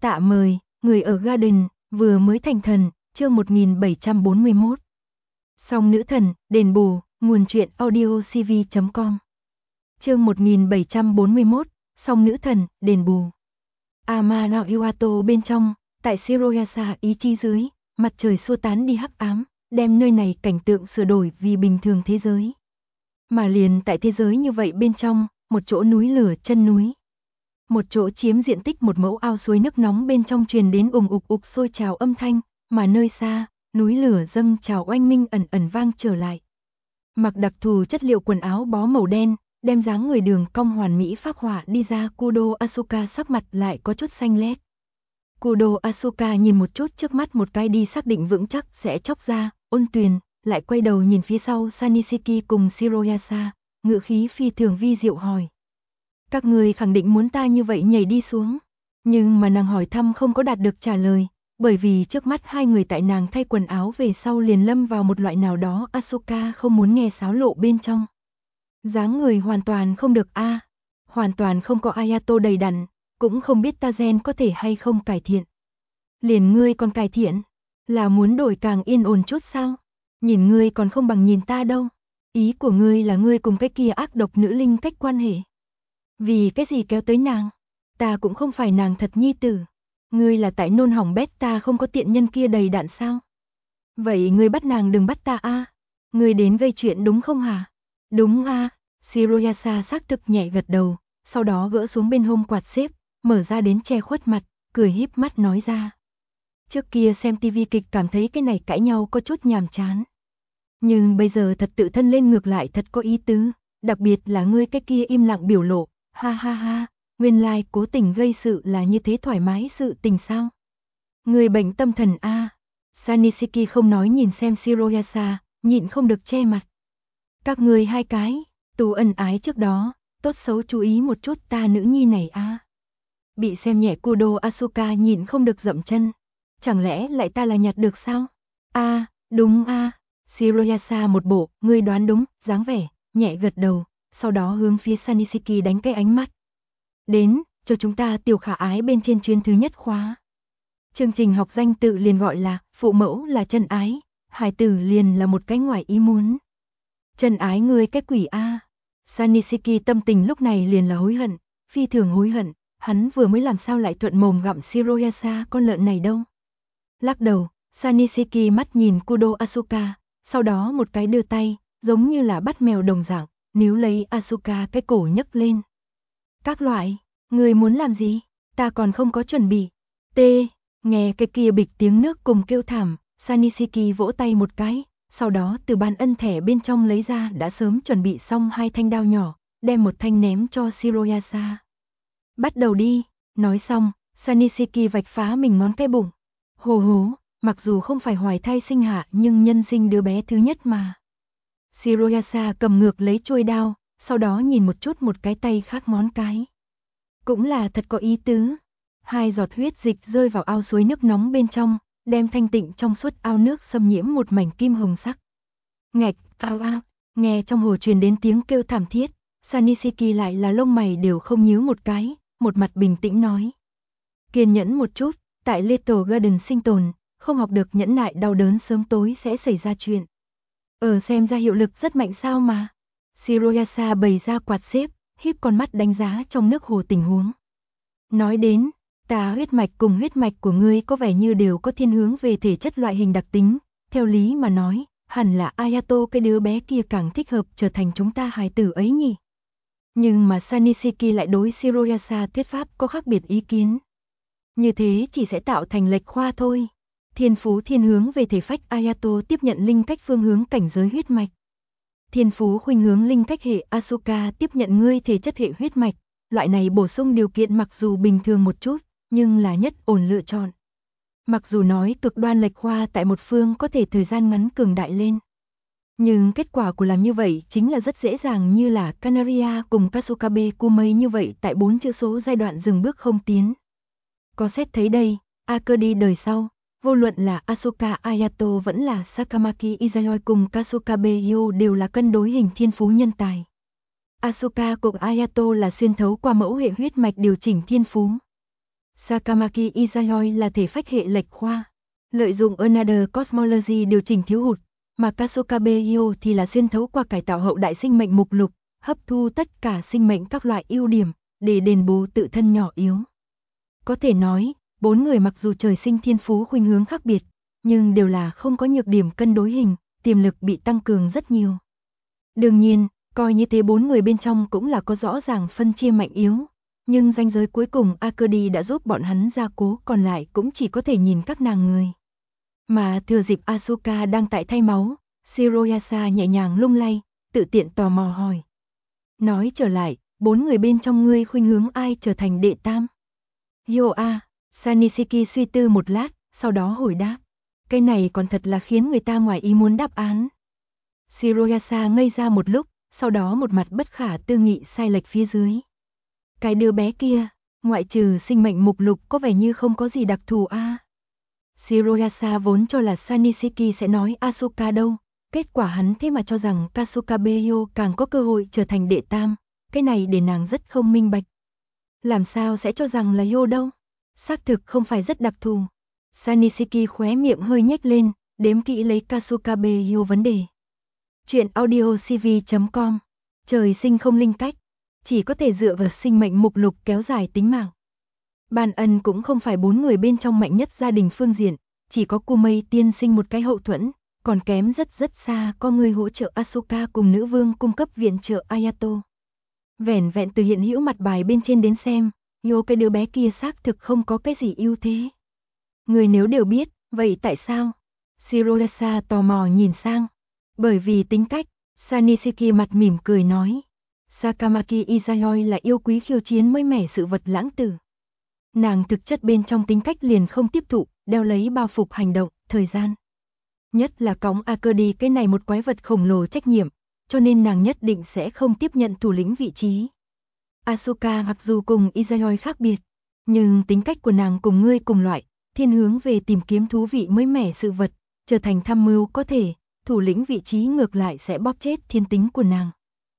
Tạ mời, người ở Garden, vừa mới thành thần, chương 1741. Song nữ thần, đền bù, nguồn truyện audiocv.com. Chương 1741, song nữ thần, đền bù. Amano Iwato bên trong, tại Shiroyasa ý chí dưới, mặt trời xua tán đi hắc ám, đem nơi này cảnh tượng sửa đổi vì bình thường thế giới. Mà liền tại thế giới như vậy bên trong, một chỗ núi lửa chân núi. Một chỗ chiếm diện tích một mẫu ao suối nước nóng bên trong truyền đến ùng ục ục sôi trào âm thanh, mà nơi xa, núi lửa dâng trào oanh minh ẩn ẩn vang trở lại. Mặc đặc thù chất liệu quần áo bó màu đen, đem dáng người đường cong hoàn mỹ phác họa đi ra Kudo Asuka sắc mặt lại có chút xanh lét. Kudo Asuka nhìn một chút trước mắt một cái đi xác định vững chắc sẽ chóc ra, ôn tuyền, lại quay đầu nhìn phía sau Sanishiki cùng Shiroyasa, ngữ khí phi thường vi diệu hỏi. Các người khẳng định muốn ta như vậy nhảy đi xuống. Nhưng mà nàng hỏi thăm không có đạt được trả lời, bởi vì trước mắt hai người tại nàng thay quần áo về sau liền lâm vào một loại nào đó Asuka không muốn nghe xáo lộ bên trong. Dáng người hoàn toàn không được hoàn toàn không có Ayato đầy đặn, cũng không biết ta gen có thể hay không cải thiện. Liền ngươi còn cải thiện, là muốn đổi càng yên ổn chút sao? Nhìn ngươi còn không bằng nhìn ta đâu. Ý của ngươi là ngươi cùng cái kia ác độc nữ linh cách quan hệ. Vì cái gì kéo tới nàng? Ta cũng không phải nàng thật nhi tử. Ngươi là tại nôn hỏng bét ta không có tiện nhân kia đầy đạn sao? Vậy ngươi bắt nàng đừng bắt ta Ngươi đến gây chuyện đúng không hả? Đúng Shiroyasa xác thực nhẹ gật đầu, sau đó gỡ xuống bên hông quạt xếp, mở ra đến che khuất mặt, cười híp mắt nói ra. Trước kia xem tivi kịch cảm thấy cái này cãi nhau có chút nhàm chán. Nhưng bây giờ thật tự thân lên ngược lại thật có ý tứ, đặc biệt là ngươi cái kia im lặng biểu lộ. Ha ha ha, nguyên lai cố tình gây sự là như thế thoải mái sự tình sao? Người bệnh tâm thần Sanishiki không nói nhìn xem Shiroyasa, nhịn không được che mặt. Các người hai cái, tù ân ái trước đó, tốt xấu chú ý một chút ta nữ nhi này Bị xem nhẹ Kudo Asuka nhịn không được dậm chân. Chẳng lẽ lại ta là nhặt được sao? Đúng Shiroyasa một bộ, ngươi đoán đúng, dáng vẻ, nhẹ gật đầu. Sau đó hướng phía Sanishiki đánh cái ánh mắt. Đến, cho chúng ta tiểu khả ái bên trên chuyến thứ nhất khóa. Chương trình học danh tự liền gọi là, phụ mẫu là chân ái, hài tử liền là một cái ngoài ý muốn. Chân ái ngươi cái quỷ Sanishiki tâm tình lúc này liền là hối hận, phi thường hối hận, hắn vừa mới làm sao lại thuận mồm gặm Shiroyasa con lợn này đâu. Lắc đầu, Sanishiki mắt nhìn Kudo Asuka, sau đó một cái đưa tay, giống như là bắt mèo đồng dạng. Níu lấy Asuka cái cổ nhấc lên. Các loại, người muốn làm gì? Ta còn không có chuẩn bị. Nghe cái kia bịch tiếng nước cùng kêu thảm, Sanishiki vỗ tay một cái, sau đó từ bàn ân thẻ bên trong lấy ra đã sớm chuẩn bị xong hai thanh đao nhỏ, đem một thanh ném cho Shiroyasa. Bắt đầu đi, nói xong, Sanishiki vạch phá mình ngón cái bụng. Hố, mặc dù không phải hoài thai sinh hạ nhưng nhân sinh đứa bé thứ nhất mà. Shiroyasa cầm ngược lấy chuôi đao, sau đó nhìn một chút một cái tay khác ngón cái. Cũng là thật có ý tứ. Hai giọt huyết dịch rơi vào ao suối nước nóng bên trong, đem thanh tịnh trong suốt ao nước xâm nhiễm một mảnh kim hồng sắc. Ngạch, nghe trong hồ truyền đến tiếng kêu thảm thiết, Sanishiki lại là lông mày đều không nhíu một cái, một mặt bình tĩnh nói. Kiên nhẫn một chút, tại Little Garden sinh tồn, không học được nhẫn nại đau đớn sớm tối sẽ xảy ra chuyện. Xem ra hiệu lực rất mạnh sao mà. Shiroyasa bày ra quạt xếp, híp con mắt đánh giá trong nước hồ tình huống. Nói đến, ta huyết mạch cùng huyết mạch của ngươi có vẻ như đều có thiên hướng về thể chất loại hình đặc tính. Theo lý mà nói, hẳn là Ayato cái đứa bé kia càng thích hợp trở thành chúng ta hài tử ấy nhỉ. Nhưng mà Sanishiki lại đối Shiroyasa thuyết pháp có khác biệt ý kiến. Như thế chỉ sẽ tạo thành lệch khoa thôi. Thiên phú thiên hướng về thể phách Ayato tiếp nhận linh cách phương hướng cảnh giới huyết mạch. Thiên phú khuynh hướng linh cách hệ Asuka tiếp nhận ngươi thể chất hệ huyết mạch. Loại này bổ sung điều kiện mặc dù bình thường một chút, nhưng là nhất ổn lựa chọn. Mặc dù nói cực đoan lệch khoa tại một phương có thể thời gian ngắn cường đại lên. Nhưng kết quả của làm như vậy chính là rất dễ dàng như là Canaria cùng Kasukabe Kumei như vậy tại 4 chữ số giai đoạn dừng bước không tiến. Có xét thấy đây, Akudi đời sau, vô luận là Asuka Ayato vẫn là Sakamaki Izayoi cùng Kasukabe Yo đều là cân đối hình thiên phú nhân tài. Asuka cùng Ayato là xuyên thấu qua mẫu hệ huyết mạch điều chỉnh thiên phú. Sakamaki Izayoi là thể phách hệ lệch khoa, lợi dụng Another Cosmology điều chỉnh thiếu hụt, mà Kasukabe Hyo thì là xuyên thấu qua cải tạo hậu đại sinh mệnh mục lục, hấp thu tất cả sinh mệnh các loại ưu điểm, để đền bù tự thân nhỏ yếu. Có thể nói, 4 người mặc dù trời sinh thiên phú khuynh hướng khác biệt, nhưng đều là không có nhược điểm cân đối hình, tiềm lực bị tăng cường rất nhiều. Đương nhiên, coi như thế 4 người bên trong cũng là có rõ ràng phân chia mạnh yếu, nhưng ranh giới cuối cùng Akedi đã giúp bọn hắn gia cố, còn lại cũng chỉ có thể nhìn các nàng người. Mà thừa dịp Asuka đang tại thay máu, Shiroyasa nhẹ nhàng lung lay, tự tiện tò mò hỏi. Nói trở lại, 4 người bên trong ngươi khuynh hướng ai trở thành đệ tam? Hyo a, Sanishiki suy tư một lát, sau đó hồi đáp. Cái này còn thật là khiến người ta ngoài ý muốn đáp án. Shiroyasa ngây ra một lúc, sau đó một mặt bất khả tư nghị sai lệch phía dưới. Cái đứa bé kia, ngoại trừ sinh mệnh mục lục có vẻ như không có gì đặc thù a. Shiroyasa vốn cho là Sanishiki sẽ nói Asuka đâu, kết quả hắn thế mà cho rằng Kasukabe Hyo càng có cơ hội trở thành đệ tam, cái này để nàng rất không minh bạch. Làm sao sẽ cho rằng là Hyo đâu? Xác thực không phải rất đặc thù. Sanishiki khóe miệng hơi nhếch lên, đếm kỹ lấy Kasukabe Hyo vấn đề. Chuyện audiocv.com. Trời sinh không linh cách, chỉ có thể dựa vào sinh mệnh mục lục kéo dài tính mạng. Ban Ân cũng không phải 4 người bên trong mạnh nhất gia đình phương diện, chỉ có Kumei tiên sinh một cái hậu thuẫn, còn kém rất xa có người hỗ trợ Asuka cùng nữ vương cung cấp viện trợ Ayato. Vẻn vẹn từ hiện hữu mặt bài bên trên đến xem, Hyo cái đứa bé kia xác thực không có cái gì ưu thế. Người nếu đều biết, vậy tại sao? Shiroyasa tò mò nhìn sang. Bởi vì tính cách, Sanishiki mặt mỉm cười nói. Sakamaki Izayoi là yêu quý khiêu chiến mới mẻ sự vật lãng tử. Nàng thực chất bên trong tính cách liền không tiếp thụ, đeo lấy bao phục hành động, thời gian. Nhất là cõng Akedi cái này một quái vật khổng lồ trách nhiệm, cho nên nàng nhất định sẽ không tiếp nhận thủ lĩnh vị trí. Asuka mặc dù cùng Izayoi khác biệt, nhưng tính cách của nàng cùng ngươi cùng loại, thiên hướng về tìm kiếm thú vị mới mẻ sự vật, trở thành tham mưu có thể, thủ lĩnh vị trí ngược lại sẽ bóp chết thiên tính của nàng.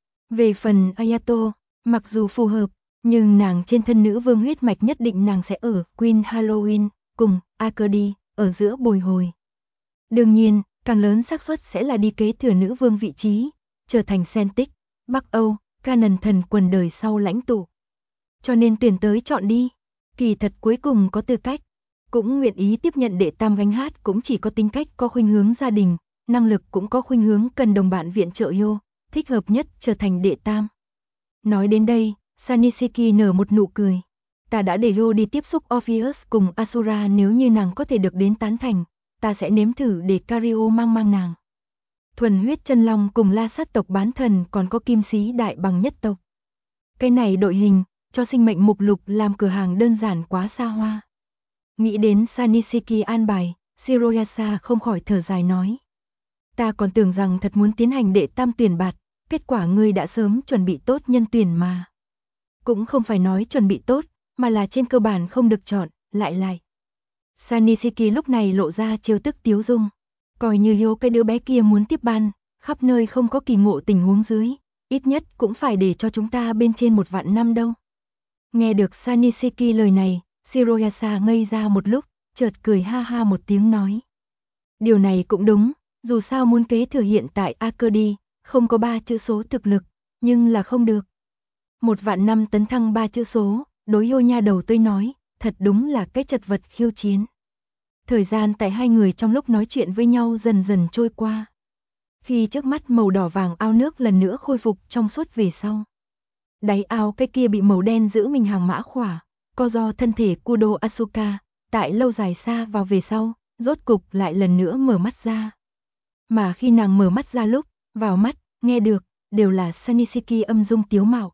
Về phần Ayato, mặc dù phù hợp, nhưng nàng trên thân nữ vương huyết mạch nhất định nàng sẽ ở Queen Halloween cùng Akedi ở giữa bồi hồi. Đương nhiên, càng lớn xác suất sẽ là đi kế thừa nữ vương vị trí, trở thành Celtic, Bắc Âu, Canon thần quần đời sau lãnh tụ. Cho nên tuyển tới chọn đi, kỳ thật cuối cùng có tư cách, cũng nguyện ý tiếp nhận đệ tam gánh hát cũng chỉ có tính cách có khuynh hướng gia đình, năng lực cũng có khuynh hướng cần đồng bạn viện trợ Hyo, thích hợp nhất trở thành đệ tam. Nói đến đây, Sanishiki nở một nụ cười. Ta đã để Hyo đi tiếp xúc Orpheus cùng Asura, nếu như nàng có thể được đến tán thành, ta sẽ nếm thử để Cario mang nàng. Thuần huyết chân long cùng La Sát tộc bán thần còn có Kim Sĩ đại bằng nhất tộc. Cái này đội hình, cho sinh mệnh mục lục làm cửa hàng đơn giản quá xa hoa. Nghĩ đến Sanishiki an bài, Shiroyasa không khỏi thở dài nói. Ta còn tưởng rằng thật muốn tiến hành đệ tam tuyển bạt, kết quả ngươi đã sớm chuẩn bị tốt nhân tuyển mà. Cũng không phải nói chuẩn bị tốt, mà là trên cơ bản không được chọn, lại. Sanishiki lúc này lộ ra trêu tức tiếu dung. Coi như Hyo cái đứa bé kia muốn tiếp ban, khắp nơi không có kỳ ngộ tình huống dưới, ít nhất cũng phải để cho chúng ta bên trên 1 vạn năm đâu. Nghe được Sanishiki lời này, Shiroyasa ngây ra một lúc, chợt cười ha ha một tiếng nói. Điều này cũng đúng, dù sao muốn kế thừa hiện tại Akedi, không có 3 chữ số thực lực, nhưng là không được. 1 vạn năm tấn thăng 3 chữ số, đối Hyo nha đầu tôi nói, thật đúng là cái chật vật khiêu chiến. Thời gian tại hai người trong lúc nói chuyện với nhau dần dần trôi qua. Khi trước mắt màu đỏ vàng ao nước lần nữa khôi phục trong suốt về sau. Đáy ao cái kia bị màu đen giữ mình hàng mã khỏa, co do thân thể Kudo Asuka, tại lâu dài xa vào về sau, rốt cục lại lần nữa mở mắt ra. Mà khi nàng mở mắt ra lúc, vào mắt, nghe được, đều là Sanishiki âm dung tiếu mạo.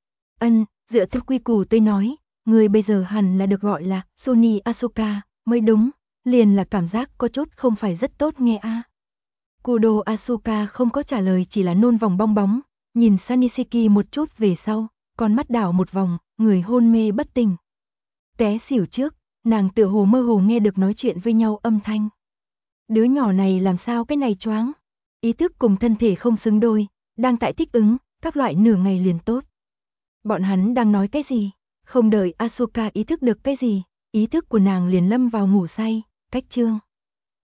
Dựa theo quy củ tôi nói, người bây giờ hẳn là được gọi là Suni Asuka, mới đúng, liền là cảm giác có chút không phải rất tốt nghe a. Kudo Asuka không có trả lời, chỉ là nôn vòng bong bóng, nhìn Sanishiki một chút về sau, con mắt đảo một vòng, người hôn mê bất tỉnh. Té xỉu trước, nàng tựa hồ mơ hồ nghe được nói chuyện với nhau âm thanh. Đứa nhỏ này làm sao cái này choáng, ý thức cùng thân thể không xứng đôi, đang tại thích ứng, các loại nửa ngày liền tốt. Bọn hắn đang nói cái gì? Không đợi Asuka ý thức được cái gì, ý thức của nàng liền lâm vào ngủ say. Cách chương